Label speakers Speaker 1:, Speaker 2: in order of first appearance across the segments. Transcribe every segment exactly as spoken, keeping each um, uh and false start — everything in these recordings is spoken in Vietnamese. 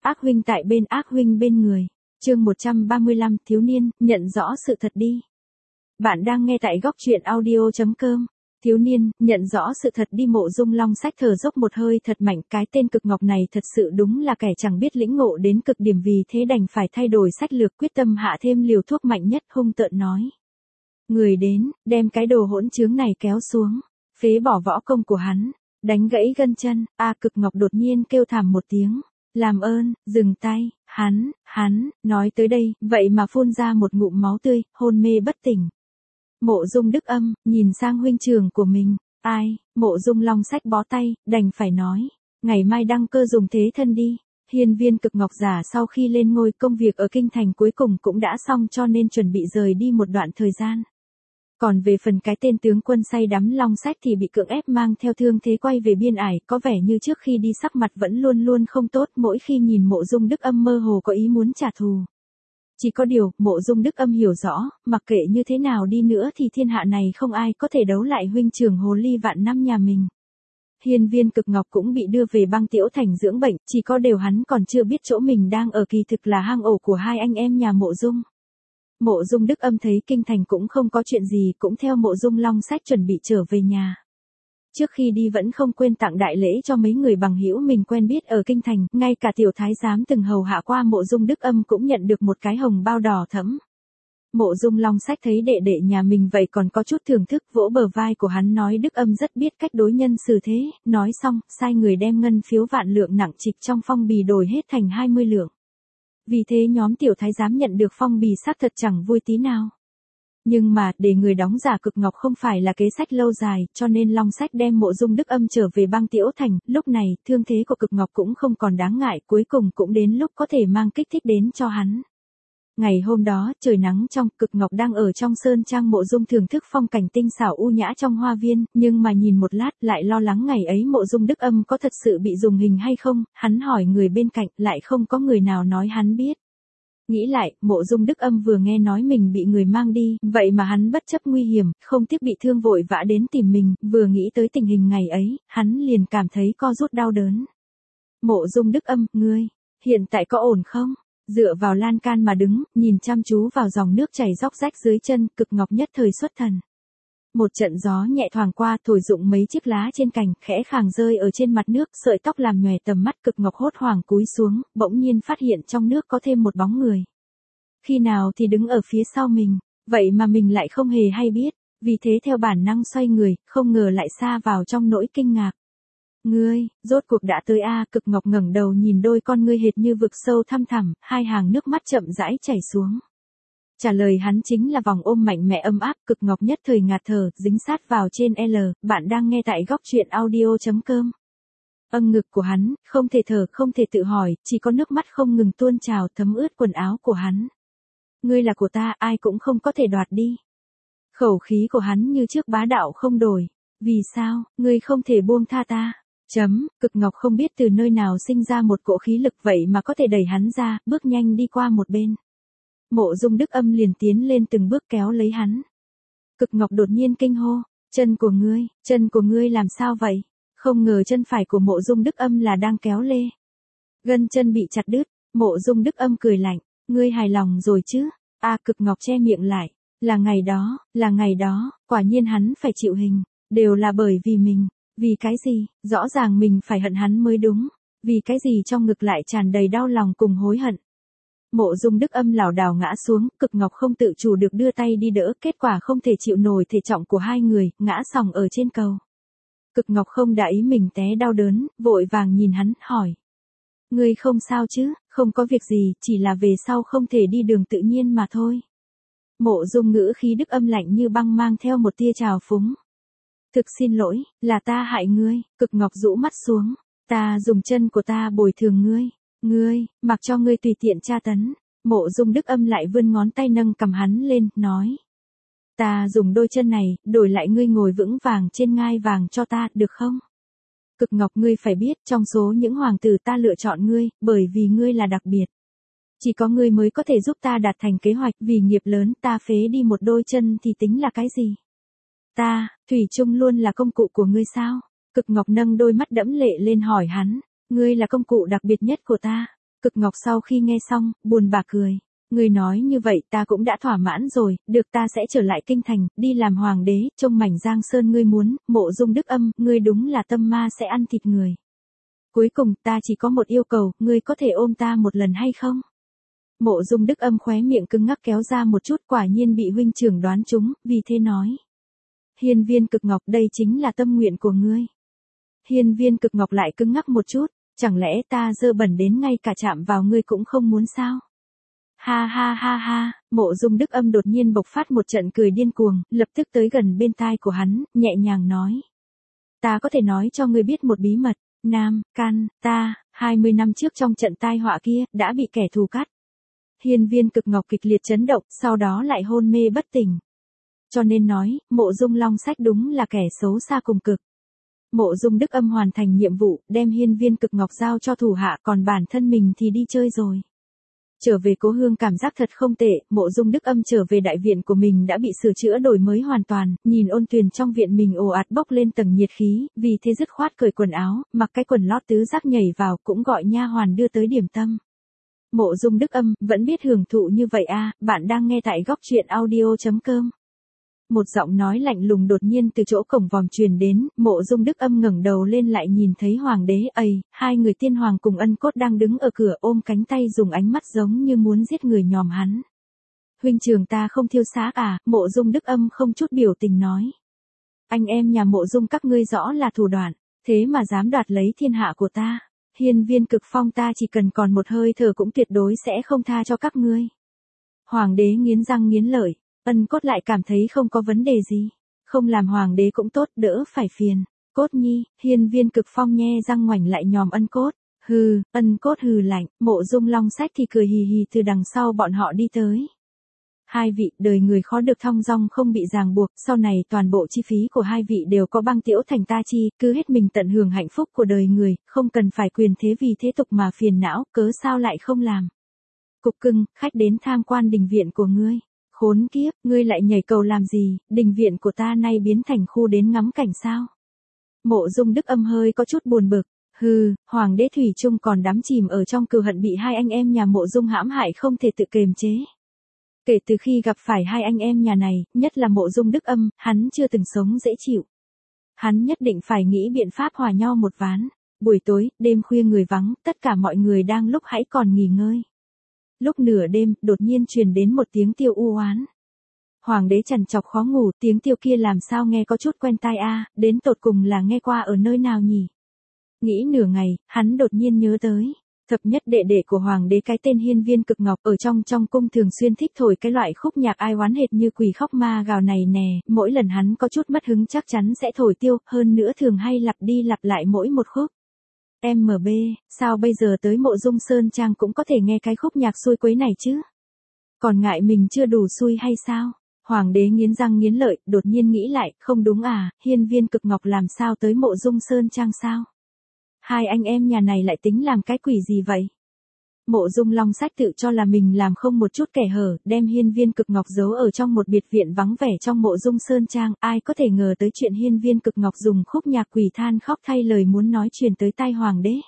Speaker 1: Ác huynh tại bên, ác huynh bên người. Chương một trăm ba mươi lăm, thiếu niên, nhận rõ sự thật đi. Bạn đang nghe tại góc truyện audio chấm com. Thiếu niên, nhận rõ sự thật đi. Mộ Dung Long Sách thở dốc một hơi thật mạnh, cái tên Cực Ngọc này thật sự đúng là kẻ chẳng biết lĩnh ngộ đến cực điểm, vì thế đành phải thay đổi sách lược, quyết tâm hạ thêm liều thuốc mạnh nhất, hung tợn nói. Người đến, đem cái đồ hỗn trướng này kéo xuống, phế bỏ võ công của hắn, đánh gãy gân chân. A Cực Ngọc đột nhiên kêu thảm một tiếng. Làm ơn, dừng tay, hắn, hắn, nói tới đây, vậy mà phun ra một ngụm máu tươi, hôn mê bất tỉnh. Mộ Dung Đức Âm, nhìn sang huynh trưởng của mình, ai, Mộ Dung Long Sách bó tay, đành phải nói, ngày mai đăng cơ dùng thế thân đi. Hiên viên Cực Ngọc giả sau khi lên ngôi, công việc ở kinh thành cuối cùng cũng đã xong, cho nên chuẩn bị rời đi một đoạn thời gian. Còn về phần cái tên tướng quân say đắm Long Sách thì bị cưỡng ép mang theo thương thế quay về biên ải, có vẻ như trước khi đi sắc mặt vẫn luôn luôn không tốt, mỗi khi nhìn Mộ Dung Đức Âm mơ hồ có ý muốn trả thù. Chỉ có điều, Mộ Dung Đức Âm hiểu rõ, mặc kệ như thế nào đi nữa thì thiên hạ này không ai có thể đấu lại huynh trưởng hồ ly vạn năm nhà mình. Hiên viên Cực Ngọc cũng bị đưa về Băng Tiễu Thành dưỡng bệnh, chỉ có điều hắn còn chưa biết chỗ mình đang ở kỳ thực là hang ổ của hai anh em nhà Mộ Dung. Mộ Dung Đức Âm thấy kinh thành cũng không có chuyện gì, cũng theo Mộ Dung Long Sách chuẩn bị trở về nhà. Trước khi đi vẫn không quên tặng đại lễ cho mấy người bằng hữu mình quen biết ở kinh thành, ngay cả tiểu thái giám từng hầu hạ qua Mộ Dung Đức Âm cũng nhận được một cái hồng bao đỏ thẫm. Mộ Dung Long Sách thấy đệ đệ nhà mình vậy còn có chút thưởng thức, vỗ bờ vai của hắn nói Đức Âm rất biết cách đối nhân xử thế, nói xong, sai người đem ngân phiếu vạn lượng nặng trịch trong phong bì đổi hết thành hai mươi lượng. Vì thế nhóm tiểu thái giám nhận được phong bì xác thật chẳng vui tí nào. Nhưng mà, để người đóng giả Cực Ngọc không phải là kế sách lâu dài, cho nên Long Sách đem Mộ Dung Đức Âm trở về Băng Tiễu Thành. Lúc này, thương thế của Cực Ngọc cũng không còn đáng ngại, cuối cùng cũng đến lúc có thể mang kích thích đến cho hắn. Ngày hôm đó, trời nắng trong, Cực Ngọc đang ở trong sơn trang Mộ Dung thưởng thức phong cảnh tinh xảo u nhã trong hoa viên, nhưng mà nhìn một lát lại lo lắng ngày ấy Mộ Dung Đức Âm có thật sự bị dùng hình hay không, hắn hỏi người bên cạnh, lại không có người nào nói hắn biết. Nghĩ lại, Mộ Dung Đức Âm vừa nghe nói mình bị người mang đi, vậy mà hắn bất chấp nguy hiểm, không tiếc bị thương vội vã đến tìm mình, vừa nghĩ tới tình hình ngày ấy, hắn liền cảm thấy co rút đau đớn. Mộ Dung Đức Âm, ngươi, hiện tại có ổn không? Dựa vào lan can mà đứng, nhìn chăm chú vào dòng nước chảy róc rách dưới chân, Cực Ngọc nhất thời xuất thần. Một trận gió nhẹ thoảng qua, thổi rụng mấy chiếc lá trên cành, khẽ khàng rơi ở trên mặt nước, sợi tóc làm nhòe tầm mắt. Cực Ngọc hốt hoảng cúi xuống, bỗng nhiên phát hiện trong nước có thêm một bóng người. Khi nào thì đứng ở phía sau mình, vậy mà mình lại không hề hay biết, vì thế theo bản năng xoay người, không ngờ lại sa vào trong nỗi kinh ngạc. Ngươi, rốt cuộc đã tới a. Cực Ngọc ngẩng đầu nhìn đôi con ngươi hệt như vực sâu thăm thẳm, hai hàng nước mắt chậm rãi chảy xuống. Trả lời hắn chính là vòng ôm mạnh mẽ ấm áp. Cực Ngọc nhất thời ngạt thở, dính sát vào trên L. Bạn đang nghe tại góc truyện audio chấm com. Âng ngực của hắn, không thể thở, không thể tự hỏi, chỉ có nước mắt không ngừng tuôn trào thấm ướt quần áo của hắn. Ngươi là của ta, ai cũng không có thể đoạt đi. Khẩu khí của hắn như trước bá đạo không đổi. Vì sao, ngươi không thể buông tha ta? Chấm, Cực Ngọc không biết từ nơi nào sinh ra một cỗ khí lực vậy mà có thể đẩy hắn ra, bước nhanh đi qua một bên. Mộ Dung Đức Âm liền tiến lên từng bước kéo lấy hắn. Cực Ngọc đột nhiên kinh hô, chân của ngươi, chân của ngươi làm sao vậy? Không ngờ chân phải của Mộ Dung Đức Âm là đang kéo lê. Gân chân bị chặt đứt. Mộ Dung Đức Âm cười lạnh, ngươi hài lòng rồi chứ? A Cực Ngọc che miệng lại, là ngày đó, là ngày đó, quả nhiên hắn phải chịu hình, đều là bởi vì mình. Vì cái gì, rõ ràng mình phải hận hắn mới đúng. Vì cái gì trong ngực lại tràn đầy đau lòng cùng hối hận. Mộ Dung Đức Âm lảo đảo ngã xuống, Cực Ngọc không tự chủ được đưa tay đi đỡ, kết quả không thể chịu nổi thể trọng của hai người, ngã sòng ở trên cầu. Cực Ngọc không đã ý mình té đau đớn, vội vàng nhìn hắn, hỏi. Ngươi không sao chứ? Không có việc gì, chỉ là về sau không thể đi đường tự nhiên mà thôi. Mộ Dung ngữ khí Đức Âm lạnh như băng mang theo một tia trào phúng. Thực xin lỗi, là ta hại ngươi. Cực Ngọc rũ mắt xuống, ta dùng chân của ta bồi thường ngươi. Ngươi, mặc cho ngươi tùy tiện tra tấn. Mộ Dung Đức Âm lại vươn ngón tay nâng cầm hắn lên, nói. Ta dùng đôi chân này, đổi lại ngươi ngồi vững vàng trên ngai vàng cho ta, được không? Cực Ngọc, ngươi phải biết, trong số những hoàng tử ta lựa chọn ngươi, bởi vì ngươi là đặc biệt. Chỉ có ngươi mới có thể giúp ta đạt thành kế hoạch, vì nghiệp lớn ta phế đi một đôi chân thì tính là cái gì? Ta, thủy chung luôn là công cụ của ngươi sao? Cực Ngọc nâng đôi mắt đẫm lệ lên hỏi hắn, ngươi là công cụ đặc biệt nhất của ta. Cực Ngọc sau khi nghe xong, buồn bã cười. Ngươi nói như vậy ta cũng đã thỏa mãn rồi, được ta sẽ trở lại kinh thành, đi làm hoàng đế, trông mảnh Giang Sơn ngươi muốn, Mộ Dung Đức Âm, ngươi đúng là tâm ma sẽ ăn thịt người. Cuối cùng ta chỉ có một yêu cầu, ngươi có thể ôm ta một lần hay không? Mộ Dung Đức Âm khóe miệng cứng ngắc kéo ra một chút, quả nhiên bị huynh trưởng đoán trúng, vì thế nói. Hiên Viên Cực Ngọc, đây chính là tâm nguyện của ngươi. Hiên Viên Cực Ngọc lại cứng ngắc một chút, chẳng lẽ ta dơ bẩn đến ngay cả chạm vào ngươi cũng không muốn sao? Ha ha ha ha, Mộ Dung Đức Âm đột nhiên bộc phát một trận cười điên cuồng, lập tức tới gần bên tai của hắn, nhẹ nhàng nói. Ta có thể nói cho ngươi biết một bí mật, Nam, Can, ta, hai mươi năm trước trong trận tai họa kia, đã bị kẻ thù cắt. Hiên Viên Cực Ngọc kịch liệt chấn động, sau đó lại hôn mê bất tỉnh. Cho nên nói, Mộ Dung Long Sách đúng là kẻ xấu xa cùng cực. Mộ Dung Đức Âm hoàn thành nhiệm vụ, đem Hiên Viên Cực Ngọc giao cho thủ hạ, còn bản thân mình thì đi chơi rồi. Trở về cố hương cảm giác thật không tệ, Mộ Dung Đức Âm trở về đại viện của mình đã bị sửa chữa đổi mới hoàn toàn, nhìn ôn tuyền trong viện mình ồ ạt bốc lên tầng nhiệt khí, vì thế dứt khoát cởi quần áo, mặc cái quần lót tứ giác nhảy vào, cũng gọi nha hoàn đưa tới điểm tâm. Mộ Dung Đức Âm, vẫn biết hưởng thụ như vậy à, bạn đang nghe tại góc truyện audio chấm com. Một giọng nói lạnh lùng đột nhiên từ chỗ cổng vòm truyền đến, Mộ Dung Đức Âm ngẩng đầu lên lại nhìn thấy hoàng đế, ầy, hai người tiên hoàng cùng Ân Cốt đang đứng ở cửa ôm cánh tay dùng ánh mắt giống như muốn giết người nhòm hắn. Huynh trưởng ta không thiêu xác à, Mộ Dung Đức Âm không chút biểu tình nói. Anh em nhà Mộ Dung các ngươi rõ là thủ đoạn, thế mà dám đoạt lấy thiên hạ của ta. Hiên Viên Cực Phong ta chỉ cần còn một hơi thở cũng tuyệt đối sẽ không tha cho các ngươi. Hoàng đế nghiến răng nghiến lợi. Ân Cốt lại cảm thấy không có vấn đề gì. Không làm hoàng đế cũng tốt, đỡ phải phiền. Cốt nhi, Hiên Viên Cực Phong nhe răng ngoảnh lại nhòm Ân Cốt. Hừ, Ân Cốt hừ lạnh, Mộ Dung Long Sách thì cười hì hì từ đằng sau bọn họ đi tới. Hai vị, đời người khó được thong dong không bị ràng buộc, sau này toàn bộ chi phí của hai vị đều có băng tiễu thành ta chi, cứ hết mình tận hưởng hạnh phúc của đời người, không cần phải quyền thế vì thế tục mà phiền não, cớ sao lại không làm. Cục cưng, khách đến tham quan đình viện của ngươi. Khốn kiếp, ngươi lại nhảy cầu làm gì, đình viện của ta nay biến thành khu đến ngắm cảnh sao? Mộ Dung Đức Âm hơi có chút buồn bực, hừ, hoàng đế thủy chung còn đắm chìm ở trong cừu hận bị hai anh em nhà Mộ Dung hãm hại không thể tự kiềm chế. Kể từ khi gặp phải hai anh em nhà này, nhất là Mộ Dung Đức Âm, hắn chưa từng sống dễ chịu. Hắn nhất định phải nghĩ biện pháp hòa nho một ván. Buổi tối, đêm khuya người vắng, tất cả mọi người đang lúc hãy còn nghỉ ngơi. Lúc nửa đêm, đột nhiên truyền đến một tiếng tiêu u oán. Hoàng đế trằn trọc khó ngủ, tiếng tiêu kia làm sao nghe có chút quen tai a, đến tột cùng là nghe qua ở nơi nào nhỉ? Nghĩ nửa ngày, hắn đột nhiên nhớ tới. Thập nhất đệ đệ của hoàng đế cái tên Hiên Viên Cực Ngọc ở trong trong cung thường xuyên thích thổi cái loại khúc nhạc ai oán hệt như quỷ khóc ma gào này nè, mỗi lần hắn có chút mất hứng chắc chắn sẽ thổi tiêu, hơn nữa thường hay lặp đi lặp lại mỗi một khúc. em bê, sao bây giờ tới Mộ Dung Sơn Trang cũng có thể nghe cái khúc nhạc xui quấy này chứ? Còn ngại mình chưa đủ xui hay sao? Hoàng đế nghiến răng nghiến lợi, đột nhiên nghĩ lại, không đúng à, Hiên Viên Cực Ngọc làm sao tới Mộ Dung Sơn Trang sao? Hai anh em nhà này lại tính làm cái quỷ gì vậy? Mộ Dung Long Sách tự cho là mình làm không một chút kẻ hở, đem Hiên Viên Cực Ngọc giấu ở trong một biệt viện vắng vẻ trong Mộ Dung Sơn Trang, ai có thể ngờ tới chuyện Hiên Viên Cực Ngọc dùng khúc nhạc quỷ than khóc thay lời muốn nói truyền tới tai hoàng đế.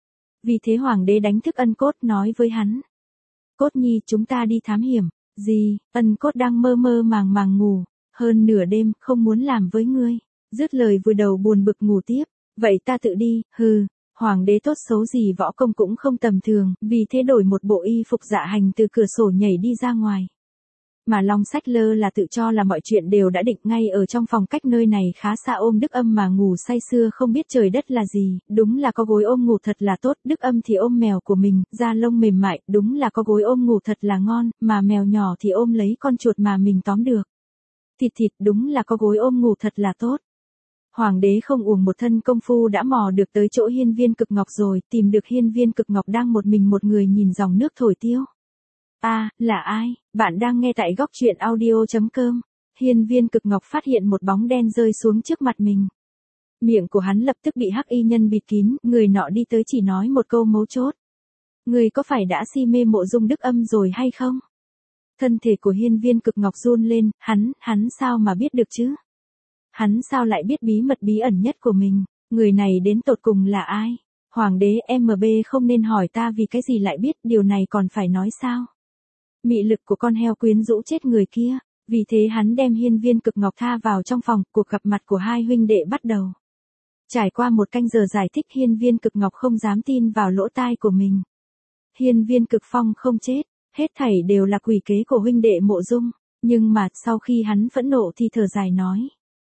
Speaker 1: Vì thế hoàng đế đánh thức Ân Cốt nói với hắn. Cốt nhi, chúng ta đi thám hiểm. Gì? Ân Cốt đang mơ mơ màng màng ngủ, hơn nửa đêm, không muốn làm với ngươi. Dứt lời vừa đầu buồn bực ngủ tiếp, vậy ta tự đi, hừ. Hoàng đế tốt xấu gì võ công cũng không tầm thường, vì thế đổi một bộ y phục dạ hành từ cửa sổ nhảy đi ra ngoài. Mà Long Sách lơ là tự cho là mọi chuyện đều đã định ngay ở trong phòng cách nơi này khá xa ôm Đức Âm mà ngủ say sưa không biết trời đất là gì, đúng là có gối ôm ngủ thật là tốt, Đức Âm thì ôm mèo của mình, da lông mềm mại, đúng là có gối ôm ngủ thật là ngon, mà mèo nhỏ thì ôm lấy con chuột mà mình tóm được. Thịt thịt, đúng là có gối ôm ngủ thật là tốt. Hoàng đế không uổng một thân công phu đã mò được tới chỗ Hiên Viên Cực Ngọc rồi, tìm được Hiên Viên Cực Ngọc đang một mình một người nhìn dòng nước thổi tiêu. A, à, là ai? Bạn đang nghe tại góc truyện audio chấm com. Hiên Viên Cực Ngọc phát hiện một bóng đen rơi xuống trước mặt mình. Miệng của hắn lập tức bị hắc y nhân bịt kín, người nọ đi tới chỉ nói một câu mấu chốt. Người có phải đã si mê Mộ Dung Đức Âm rồi hay không? Thân thể của Hiên Viên Cực Ngọc run lên, hắn, hắn sao mà biết được chứ? Hắn sao lại biết bí mật bí ẩn nhất của mình? Người này đến tột cùng là ai? Hoàng đế em bê không nên hỏi ta vì cái gì lại biết, điều này còn phải nói sao? Mị lực của con heo quyến rũ chết người kia, vì thế hắn đem Hiên Viên Cực Ngọc tha vào trong phòng, cuộc gặp mặt của hai huynh đệ bắt đầu. Trải qua một canh giờ giải thích, Hiên Viên Cực Ngọc không dám tin vào lỗ tai của mình. Hiên Viên Cực Phong không chết, hết thảy đều là quỷ kế của huynh đệ Mộ Dung, nhưng mà sau khi hắn phẫn nộ thì thở dài nói.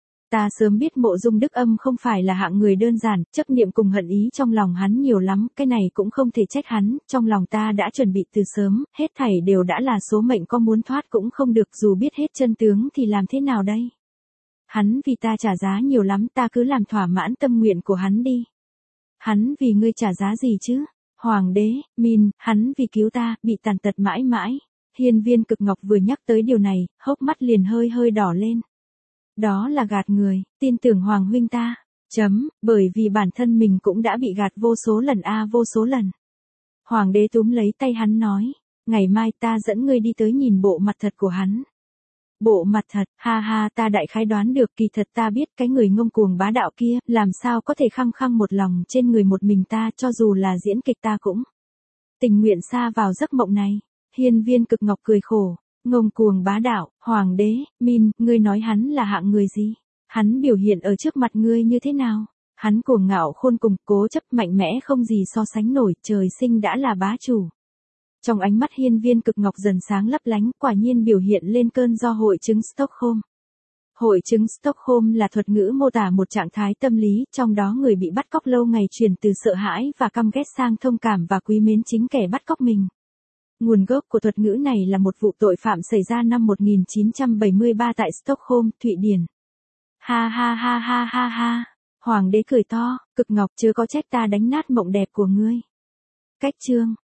Speaker 1: Ta sớm biết Mộ Dung Đức Âm không phải là hạng người đơn giản, chấp niệm cùng hận ý trong lòng hắn nhiều lắm, cái này cũng không thể trách hắn, trong lòng ta đã chuẩn bị từ sớm, hết thảy đều đã là số mệnh, có muốn thoát cũng không được, dù biết hết chân tướng thì làm thế nào đây? Hắn vì ta trả giá nhiều lắm, ta cứ làm thỏa mãn tâm nguyện của hắn đi. Hắn vì ngươi trả giá gì chứ? Hoàng đế, Min, hắn vì cứu ta, bị tàn tật mãi mãi. Hiên Viên Cực Ngọc vừa nhắc tới điều này, hốc mắt liền hơi hơi đỏ lên. Đó là gạt người, tin tưởng Hoàng huynh ta. Chấm, bởi vì bản thân mình cũng đã bị gạt vô số lần a vô số lần. Hoàng đế túm lấy tay hắn nói, ngày mai ta dẫn ngươi đi tới nhìn bộ mặt thật của hắn. Bộ mặt thật, ha ha, ta đại khái đoán được, kỳ thật ta biết cái người ngông cuồng bá đạo kia, làm sao có thể khăng khăng một lòng trên người một mình ta, cho dù là diễn kịch ta cũng tình nguyện xa vào giấc mộng này. Hiên Viên Cực Ngọc cười khổ, ngông cuồng bá đạo, Hoàng đế, Min, ngươi nói hắn là hạng người gì? Hắn biểu hiện ở trước mặt ngươi như thế nào? Hắn cuồng ngạo khôn cùng, cố chấp mạnh mẽ không gì so sánh nổi, trời sinh đã là bá chủ. Trong ánh mắt Hiên Viên Cực Ngọc dần sáng lấp lánh, quả nhiên biểu hiện lên cơn do hội chứng Stockholm. Hội chứng Stockholm là thuật ngữ mô tả một trạng thái tâm lý, trong đó người bị bắt cóc lâu ngày chuyển từ sợ hãi và căm ghét sang thông cảm và quý mến chính kẻ bắt cóc mình. Nguồn gốc của thuật ngữ này là một vụ tội phạm xảy ra năm một nghìn chín trăm bảy mươi ba tại Stockholm, Thụy Điển. Ha ha ha ha ha ha. Hoàng đế cười to, Cực Ngọc chớ có trách ta đánh nát mộng đẹp của ngươi. Cách chương